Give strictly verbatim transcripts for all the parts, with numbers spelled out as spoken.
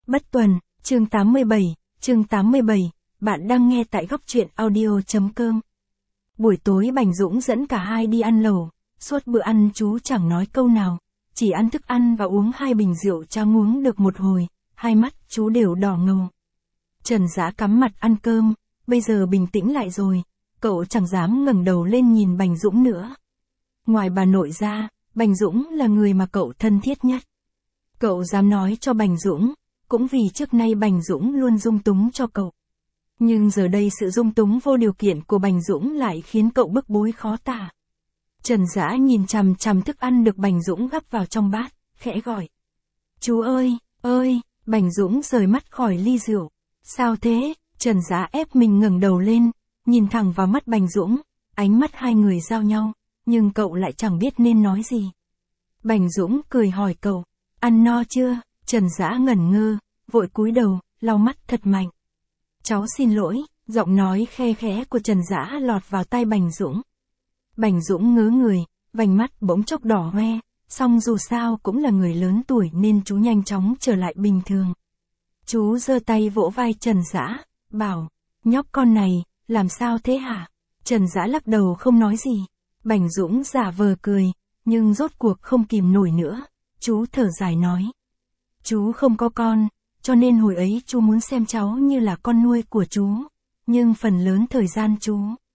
Bất Tuần, chương tám mươi bảy, chương tám mươi bảy, bạn đang nghe tại góc truyện audio.com. Buổi tối Bành Dũng dẫn cả hai đi ăn lẩu, suốt bữa ăn chú chẳng nói câu nào, chỉ ăn thức ăn và uống hai bình rượu trắng uống được một hồi, hai mắt chú đều đỏ ngầu. Trần Dã cắm mặt ăn cơm, bây giờ bình tĩnh lại rồi, cậu chẳng dám ngẩng đầu lên nhìn Bành Dũng nữa. Ngoài bà nội ra, Bành Dũng là người mà cậu thân thiết nhất. Cậu dám nói cho Bành Dũng, cũng vì trước nay Bành Dũng luôn dung túng cho cậu. Nhưng giờ đây sự dung túng vô điều kiện của Bành Dũng lại khiến cậu bức bối khó tả. Trần Dã nhìn chằm chằm thức ăn được Bành Dũng gắp vào trong bát, khẽ gọi. Chú ơi, ơi, Bành Dũng rời mắt khỏi ly rượu. Sao thế? Trần Dã ép mình ngẩng đầu lên, nhìn thẳng vào mắt Bành Dũng, ánh mắt hai người giao nhau, nhưng cậu lại chẳng biết nên nói gì. Bành Dũng cười hỏi cậu, ăn no chưa? Trần Dã ngẩn ngơ, vội cúi đầu, lau mắt thật mạnh. Cháu xin lỗi, giọng nói khe khẽ của Trần Dã lọt vào tai Bành Dũng. Bành Dũng ngớ người, vành mắt bỗng chốc đỏ hoe, song dù sao cũng là người lớn tuổi nên chú nhanh chóng trở lại bình thường. Chú giơ tay vỗ vai Trần Dã, bảo, nhóc con này, làm sao thế hả? Trần Dã lắc đầu không nói gì. Bành Dũng giả vờ cười, nhưng rốt cuộc không kìm nổi nữa, chú thở dài nói. Chú không có con, cho nên hồi ấy chú muốn xem cháu như là con nuôi của chú, nhưng phần lớn thời gian chú,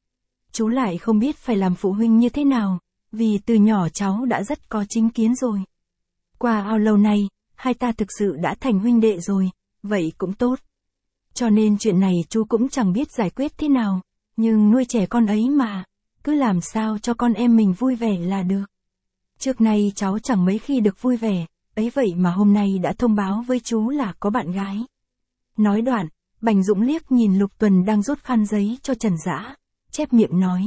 chú lại không biết phải làm phụ huynh như thế nào, vì từ nhỏ cháu đã rất có chính kiến rồi. Qua ao lâu nay, hai ta thực sự đã thành huynh đệ rồi, vậy cũng tốt. Cho nên chuyện này chú cũng chẳng biết giải quyết thế nào, nhưng nuôi trẻ con ấy mà, cứ làm sao cho con em mình vui vẻ là được. Trước nay cháu chẳng mấy khi được vui vẻ, ấy vậy mà hôm nay đã thông báo với chú là có bạn gái. Nói đoạn, Bành Dũng liếc nhìn Lục Tuần đang rút khăn giấy cho Trần Dã, chép miệng nói.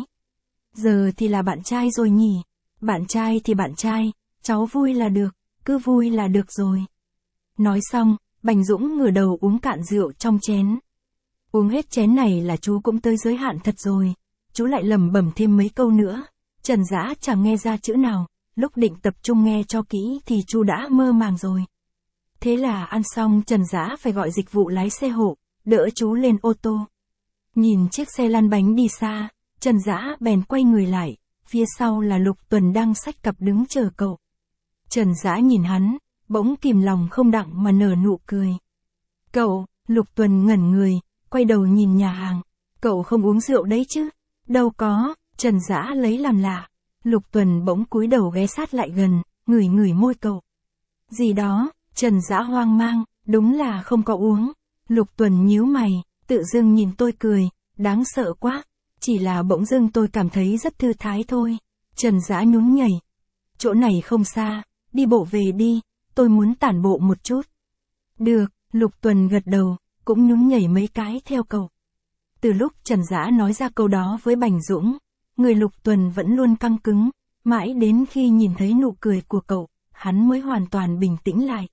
Giờ thì là bạn trai rồi nhỉ, bạn trai thì bạn trai, cháu vui là được, cứ vui là được rồi. Nói xong, Bành Dũng ngửa đầu uống cạn rượu trong chén. Uống hết chén này là chú cũng tới giới hạn thật rồi, chú lại lẩm bẩm thêm mấy câu nữa, Trần Dã chẳng nghe ra chữ nào. Lúc định tập trung nghe cho kỹ thì chú đã mơ màng rồi. Thế là ăn xong Trần Dã phải gọi dịch vụ lái xe hộ, đỡ chú lên ô tô. Nhìn chiếc xe lăn bánh đi xa, Trần Dã bèn quay người lại, phía sau là Lục Tuần đang xách cặp đứng chờ cậu. Trần Dã nhìn hắn, bỗng kìm lòng không đặng mà nở nụ cười. Cậu, Lục Tuần ngẩn người, quay đầu nhìn nhà hàng. Cậu không uống rượu đấy chứ? Đâu có, Trần Dã lấy làm lạ. Lục Tuần bỗng cúi đầu ghé sát lại gần, ngửi ngửi môi cậu. Gì đó, Trần Dã hoang mang, đúng là không có uống. Lục Tuần nhíu mày, tự dưng nhìn tôi cười, đáng sợ quá. Chỉ là bỗng dưng tôi cảm thấy rất thư thái thôi. Trần Dã nhún nhảy. Chỗ này không xa, đi bộ về đi, tôi muốn tản bộ một chút. Được, Lục Tuần gật đầu, cũng nhún nhảy mấy cái theo cậu. Từ lúc Trần Dã nói ra câu đó với Bành Dũng, người Lục Tuần vẫn luôn căng cứng, mãi đến khi nhìn thấy nụ cười của cậu, hắn mới hoàn toàn bình tĩnh lại.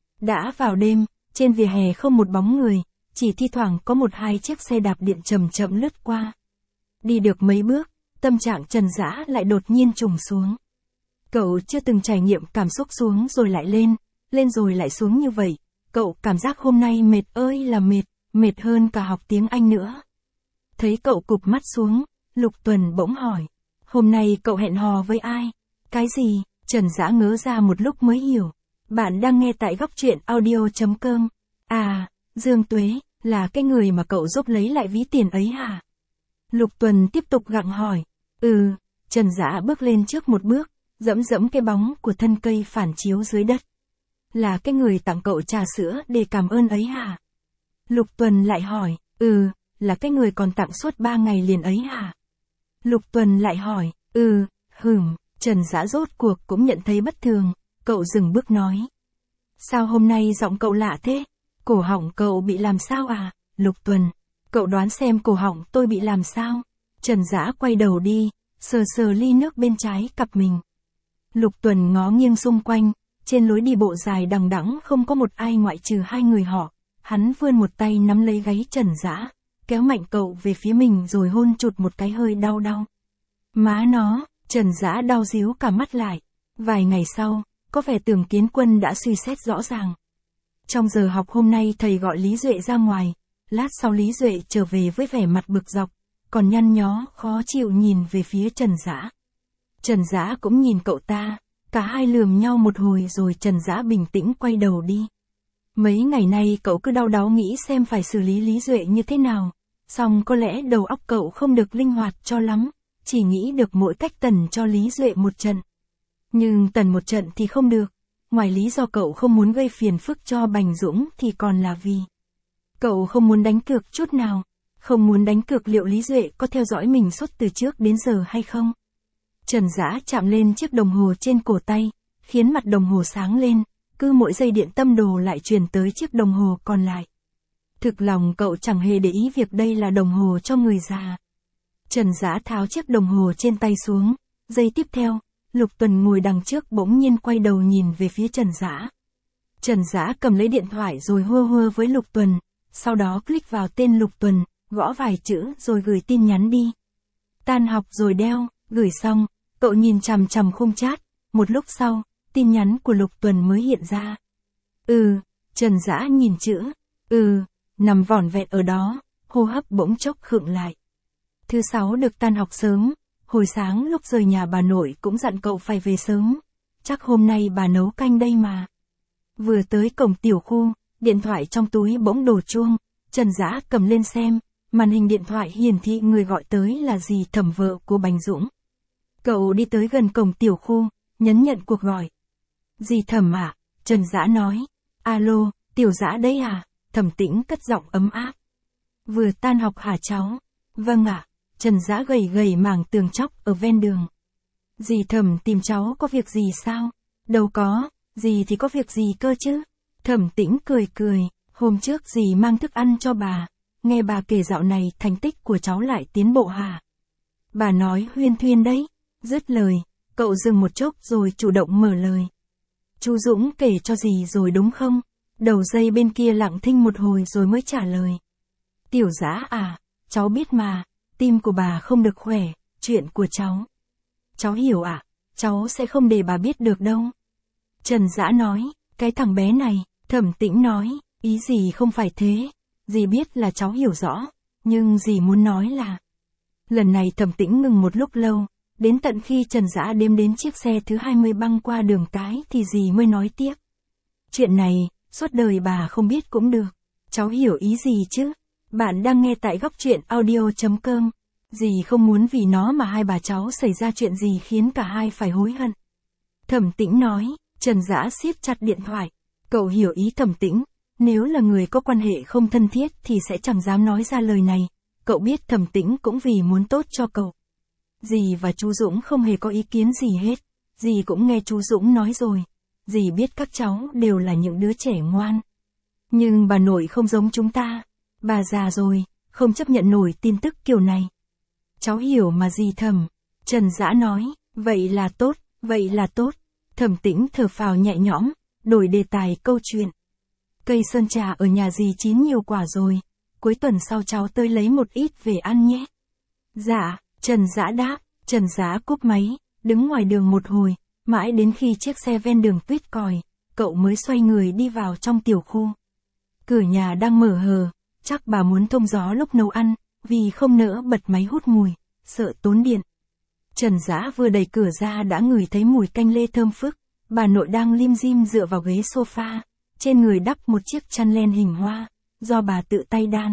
Đã vào đêm, trên vỉa hè không một bóng người, chỉ thi thoảng có một hai chiếc xe đạp điện chậm chậm lướt qua. Đi được mấy bước, tâm trạng Trần Dã lại đột nhiên trùng xuống. Cậu chưa từng trải nghiệm cảm xúc xuống rồi lại lên, lên rồi lại xuống như vậy, cậu cảm giác hôm nay mệt ơi là mệt, mệt hơn cả học tiếng Anh nữa. Thấy cậu cụp mắt xuống, Lục Tuần bỗng hỏi, hôm nay cậu hẹn hò với ai? Cái gì? Trần Dã ngớ ra một lúc mới hiểu. Bạn đang nghe tại góc truyện audio.com. À, Dương Tuế, là cái người mà cậu giúp lấy lại ví tiền ấy hả? Lục Tuần tiếp tục gặng hỏi. Ừ, Trần Dã bước lên trước một bước, dẫm dẫm cái bóng của thân cây phản chiếu dưới đất. Là cái người tặng cậu trà sữa để cảm ơn ấy hả? Lục Tuần lại hỏi. Ừ, là cái người còn tặng suốt ba ngày liền ấy hả? Lục Tuần lại hỏi, ừ, hửm, Trần Dã rốt cuộc cũng nhận thấy bất thường, cậu dừng bước nói. Sao hôm nay giọng cậu lạ thế? Cổ họng cậu bị làm sao à? Lục Tuần, cậu đoán xem cổ họng tôi bị làm sao? Trần Dã quay đầu đi, sờ sờ ly nước bên trái cặp mình. Lục Tuần ngó nghiêng xung quanh, trên lối đi bộ dài đằng đẵng không có một ai ngoại trừ hai người họ. Hắn vươn một tay nắm lấy gáy Trần Dã, kéo mạnh cậu về phía mình rồi hôn chụt một cái hơi đau đau. Má nó, Trần Dã đau díu cả mắt lại. Vài ngày sau, có vẻ Tưởng Kiến Quân đã suy xét rõ ràng. Trong giờ học hôm nay thầy gọi Lý Duệ ra ngoài, lát sau Lý Duệ trở về với vẻ mặt bực dọc, còn nhăn nhó, khó chịu nhìn về phía Trần Dã. Trần Dã cũng nhìn cậu ta, cả hai lườm nhau một hồi rồi Trần Dã bình tĩnh quay đầu đi. Mấy ngày nay cậu cứ đau đáu nghĩ xem phải xử lý Lý Duệ như thế nào, song có lẽ đầu óc cậu không được linh hoạt cho lắm, chỉ nghĩ được mỗi cách tần cho Lý Duệ một trận. Nhưng tần một trận thì không được, ngoài lý do cậu không muốn gây phiền phức cho Bành Dũng thì còn là vì cậu không muốn đánh cược chút nào, không muốn đánh cược liệu Lý Duệ có theo dõi mình suốt từ trước đến giờ hay không. Trần Dã chạm lên chiếc đồng hồ trên cổ tay, khiến mặt đồng hồ sáng lên, cứ mỗi giây điện tâm đồ lại truyền tới chiếc đồng hồ còn lại. Thực lòng cậu chẳng hề để ý việc đây là đồng hồ cho người già. Trần Dã tháo chiếc đồng hồ trên tay xuống, giây tiếp theo, Lục Tuần ngồi đằng trước bỗng nhiên quay đầu nhìn về phía Trần Dã. Trần Dã cầm lấy điện thoại rồi hơ hơ với Lục Tuần, sau đó click vào tên Lục Tuần, gõ vài chữ rồi gửi tin nhắn đi. Tan học rồi đeo, gửi xong, cậu nhìn chằm chằm khung chat, một lúc sau, tin nhắn của Lục Tuần mới hiện ra. Ừ, Trần Dã nhìn chữ, ừ, nằm vỏn vẹn ở đó, hô hấp bỗng chốc khựng lại. Thứ sáu được tan học sớm, hồi sáng lúc rời nhà bà nội cũng dặn cậu phải về sớm, chắc hôm nay bà nấu canh đây mà. Vừa tới cổng tiểu khu, điện thoại trong túi bỗng đổ chuông, Trần Dã cầm lên xem, màn hình điện thoại hiển thị người gọi tới là dì Thẩm vợ của Bành Dũng. Cậu đi tới gần cổng tiểu khu, nhấn nhận cuộc gọi. Dì Thẩm à, Trần Dã nói. Alo, Tiểu Dã đấy à, Thẩm Tĩnh cất giọng ấm áp. Vừa tan học hả cháu? Vâng ạ. Trần Dã gầy gầy mảng tường chóc ở ven đường. Dì Thẩm tìm cháu có việc gì sao? Đâu có, dì thì có việc gì cơ chứ? Thẩm Tĩnh cười cười, hôm trước dì mang thức ăn cho bà, nghe bà kể dạo này thành tích của cháu lại tiến bộ hả? Bà nói huyên thuyên đấy. Dứt lời, cậu dừng một chốc rồi chủ động mở lời. Chú Dũng kể cho dì rồi đúng không? Đầu dây bên kia lặng thinh một hồi rồi mới trả lời. Tiểu Dã à, cháu biết mà, tim của bà không được khỏe, chuyện của cháu. Cháu hiểu ạ, à, cháu sẽ không để bà biết được đâu. Trần Dã nói, cái thằng bé này, Thẩm Tĩnh nói, ý gì không phải thế, dì biết là cháu hiểu rõ, nhưng dì muốn nói là. Lần này Thẩm Tĩnh ngừng một lúc lâu, đến tận khi Trần Dã đếm đến chiếc xe thứ hai mươi băng qua đường cái thì dì mới nói tiếp. Chuyện này, suốt đời bà không biết cũng được, cháu hiểu ý gì chứ? Bạn đang nghe tại góc truyện audio chấm com. Dì không muốn vì nó mà hai bà cháu xảy ra chuyện gì khiến cả hai phải hối hận. Thẩm Tĩnh nói, Trần Dã siết chặt điện thoại. Cậu hiểu ý Thẩm Tĩnh, nếu là người có quan hệ không thân thiết thì sẽ chẳng dám nói ra lời này. Cậu biết Thẩm Tĩnh cũng vì muốn tốt cho cậu. Dì và chú Dũng không hề có ý kiến gì hết. Dì cũng nghe chú Dũng nói rồi. Dì biết các cháu đều là những đứa trẻ ngoan. Nhưng bà nội không giống chúng ta. Bà già rồi, không chấp nhận nổi tin tức kiểu này. Cháu hiểu mà dì Thẩm. Trần Dã nói, vậy là tốt, vậy là tốt. Thẩm Tĩnh thở phào nhẹ nhõm, đổi đề tài câu chuyện. Cây sơn trà ở nhà dì chín nhiều quả rồi. Cuối tuần sau cháu tới lấy một ít về ăn nhé. Dạ, Trần Dã đáp. Trần Dã cúp máy, đứng ngoài đường một hồi, mãi đến khi chiếc xe ven đường tuýt còi, cậu mới xoay người đi vào trong tiểu khu. Cửa nhà đang mở hờ, chắc bà muốn thông gió lúc nấu ăn, vì không nỡ bật máy hút mùi, sợ tốn điện. Trần Dã vừa đẩy cửa ra đã ngửi thấy mùi canh lê thơm phức, bà nội đang lim dim dựa vào ghế sofa, trên người đắp một chiếc chăn len hình hoa, do bà tự tay đan.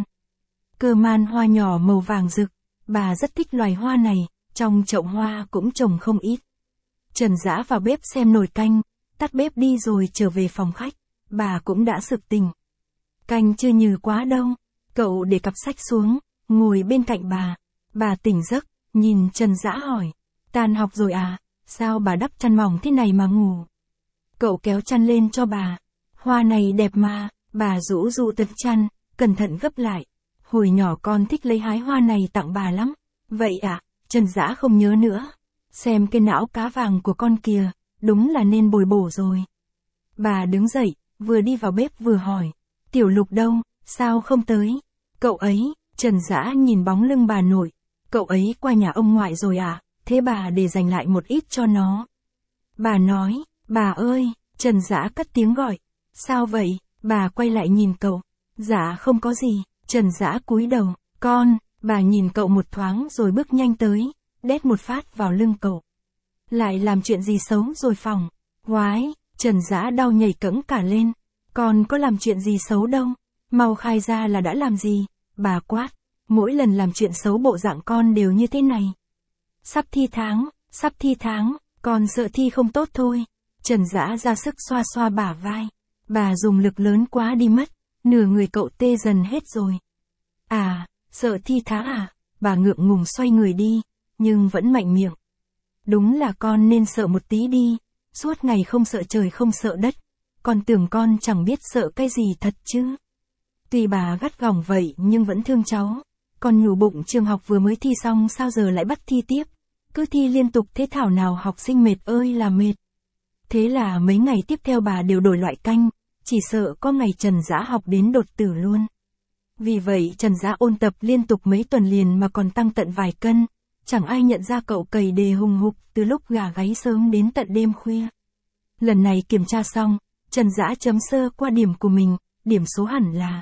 Cơ man hoa nhỏ màu vàng rực, bà rất thích loài hoa này, trong chậu hoa cũng trồng không ít. Trần Dã vào bếp xem nồi canh, tắt bếp đi rồi trở về phòng khách, bà cũng đã sực tỉnh. Canh chưa nhừ quá đâu, cậu để cặp sách xuống, ngồi bên cạnh bà. Bà tỉnh giấc, nhìn Trần Dã hỏi, tan học rồi à, sao bà đắp chăn mỏng thế này mà ngủ? Cậu kéo chăn lên cho bà, hoa này đẹp mà, bà rũ rũ tật chăn, cẩn thận gấp lại. Hồi nhỏ con thích lấy hái hoa này tặng bà lắm. Vậy à, Trần Dã không nhớ nữa. Xem cái não cá vàng của con kìa, đúng là nên bồi bổ rồi. Bà đứng dậy, vừa đi vào bếp vừa hỏi, Tiểu Lục đâu, sao không tới? Cậu ấy, Trần Dã nhìn bóng lưng bà nội, cậu ấy qua nhà ông ngoại rồi à, thế bà để dành lại một ít cho nó. Bà nói, bà ơi, Trần Dã cất tiếng gọi, sao vậy? Bà quay lại nhìn cậu. Dạ không có gì. Trần Dã cúi đầu. Con, bà nhìn cậu một thoáng rồi bước nhanh tới, đét một phát vào lưng cậu. Lại làm chuyện gì xấu rồi phòng. Oái, Trần Dã đau nhảy cẫng cả lên. Con có làm chuyện gì xấu đâu. Mau khai ra là đã làm gì. Bà quát. Mỗi lần làm chuyện xấu bộ dạng con đều như thế này. Sắp thi tháng, sắp thi tháng, con sợ thi không tốt thôi. Trần Dã ra sức xoa xoa bả vai. Bà dùng lực lớn quá đi mất, nửa người cậu tê dần hết rồi. À, sợ thi tháng à? Bà ngượng ngùng xoay người đi, nhưng vẫn mạnh miệng. Đúng là con nên sợ một tí đi, suốt ngày không sợ trời không sợ đất. Con tưởng con chẳng biết sợ cái gì thật chứ. Tuy bà gắt gỏng vậy nhưng vẫn thương cháu. Con nhủ bụng trường học vừa mới thi xong sao giờ lại bắt thi tiếp. Cứ thi liên tục thế thảo nào học sinh mệt ơi là mệt. Thế là mấy ngày tiếp theo bà đều đổi loại canh, chỉ sợ có ngày Trần Dã học đến đột tử luôn. Vì vậy Trần Dã ôn tập liên tục mấy tuần liền mà còn tăng tận vài cân, chẳng ai nhận ra cậu cày đề hùng hục từ lúc gà gáy sớm đến tận đêm khuya. Lần này kiểm tra xong, Trần Dã chấm sơ qua điểm của mình, điểm số hẳn là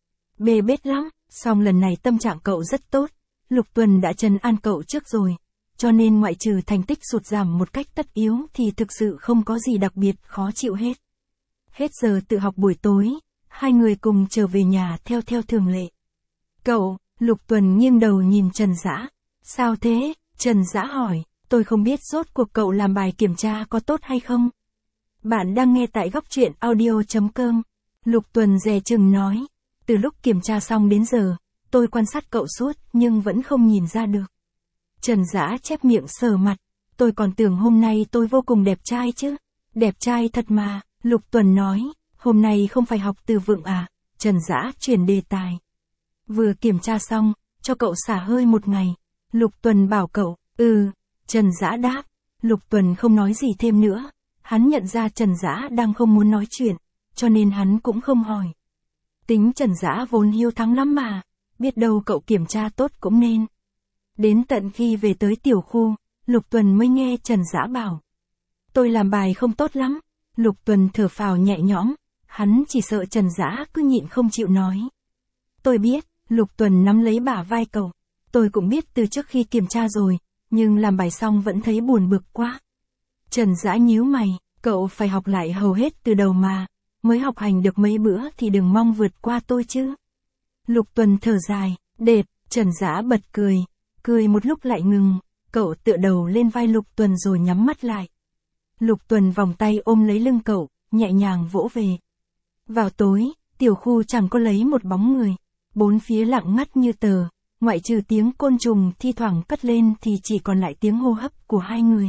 bê bết lắm, song lần này tâm trạng cậu rất tốt, Lục Tuần đã trấn an cậu trước rồi. Cho nên ngoại trừ thành tích sụt giảm một cách tất yếu thì thực sự không có gì đặc biệt khó chịu hết. Hết giờ tự học buổi tối, hai người cùng trở về nhà theo theo thường lệ. Cậu, Lục Tuần nghiêng đầu nhìn Trần Dã. Sao thế? Trần Dã hỏi, tôi không biết rốt cuộc cậu làm bài kiểm tra có tốt hay không. Bạn đang nghe tại góc truyện audio chấm com. Lục Tuần dè chừng nói, từ lúc kiểm tra xong đến giờ, tôi quan sát cậu suốt nhưng vẫn không nhìn ra được. Trần Dã chép miệng sờ mặt, tôi còn tưởng hôm nay tôi vô cùng đẹp trai chứ. Đẹp trai thật mà, Lục Tuần nói, hôm nay không phải học từ vựng à. Trần Dã chuyển đề tài. Vừa kiểm tra xong, cho cậu xả hơi một ngày. Lục Tuần bảo cậu, ừ. Trần Dã đáp, Lục Tuần không nói gì thêm nữa. Hắn nhận ra Trần Dã đang không muốn nói chuyện, cho nên hắn cũng không hỏi. Tính Trần Dã vốn hiếu thắng lắm mà, biết đâu cậu kiểm tra tốt cũng nên. Đến tận khi về tới tiểu khu, Lục Tuần mới nghe Trần Dã bảo. Tôi làm bài không tốt lắm. Lục Tuần thở phào nhẹ nhõm, hắn chỉ sợ Trần Dã cứ nhịn không chịu nói. Tôi biết, Lục Tuần nắm lấy bả vai cậu. Tôi cũng biết từ trước khi kiểm tra rồi, nhưng làm bài xong vẫn thấy buồn bực quá. Trần Dã nhíu mày, cậu phải học lại hầu hết từ đầu mà, mới học hành được mấy bữa thì đừng mong vượt qua tôi chứ. Lục Tuần thở dài, đệt, Trần Dã bật cười. Cười một lúc lại ngừng, cậu tựa đầu lên vai Lục Tuần rồi nhắm mắt lại. Lục Tuần vòng tay ôm lấy lưng cậu, nhẹ nhàng vỗ về. Vào tối, tiểu khu chẳng có lấy một bóng người. Bốn phía lặng ngắt như tờ, ngoại trừ tiếng côn trùng thi thoảng cất lên thì chỉ còn lại tiếng hô hấp của hai người.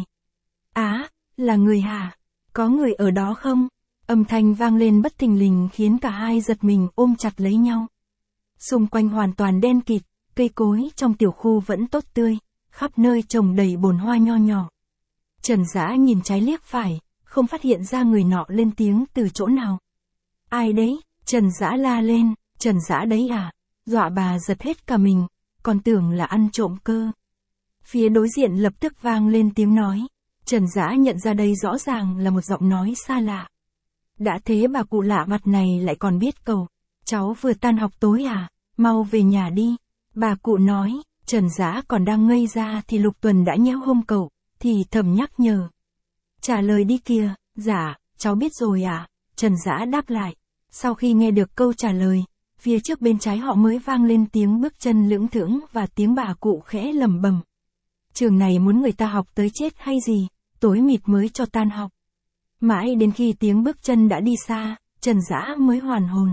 Á, là người hả? Có người ở đó không? Âm thanh vang lên bất thình lình khiến cả hai giật mình ôm chặt lấy nhau. Xung quanh hoàn toàn đen kịt. Cây cối trong tiểu khu vẫn tốt tươi, khắp nơi trồng đầy bồn hoa nho nhỏ. Trần Dã nhìn trái liếc phải, không phát hiện ra người nọ lên tiếng từ chỗ nào. Ai đấy? Trần Dã la lên, Trần Dã đấy à? Dọa bà giật hết cả mình, còn tưởng là ăn trộm cơ. Phía đối diện lập tức vang lên tiếng nói. Trần Dã nhận ra đây rõ ràng là một giọng nói xa lạ. Đã thế bà cụ lạ mặt này lại còn biết cậu. Cháu vừa tan học tối à? Mau về nhà đi. Bà cụ nói, Trần Dã còn đang ngây ra thì Lục Tuần đã nhéo hông cậu, thì thầm nhắc nhở. Trả lời đi kìa, dạ, cháu biết rồi à, Trần Dã đáp lại. Sau khi nghe được câu trả lời, phía trước bên trái họ mới vang lên tiếng bước chân lưỡng thững và tiếng bà cụ khẽ lẩm bẩm. Trường này muốn người ta học tới chết hay gì, tối mịt mới cho tan học. Mãi đến khi tiếng bước chân đã đi xa, Trần Dã mới hoàn hồn.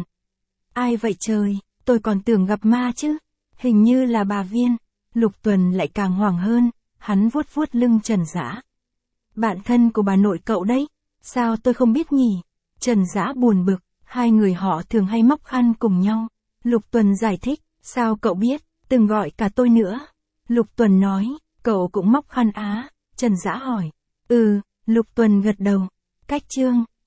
Ai vậy trời, tôi còn tưởng gặp ma chứ. Hình như là bà Viên. Lục Tuần lại càng hoảng hơn, hắn vuốt vuốt lưng Trần Dã. Bạn thân của bà nội cậu đấy, sao tôi không biết nhỉ? Trần Dã buồn bực, hai người họ thường hay móc khăn cùng nhau. Lục Tuần giải thích, sao cậu biết, từng gọi cả tôi nữa. Lục Tuần nói, cậu cũng móc khăn á? Trần Dã hỏi. Ừ, Lục Tuần gật đầu. Cách chương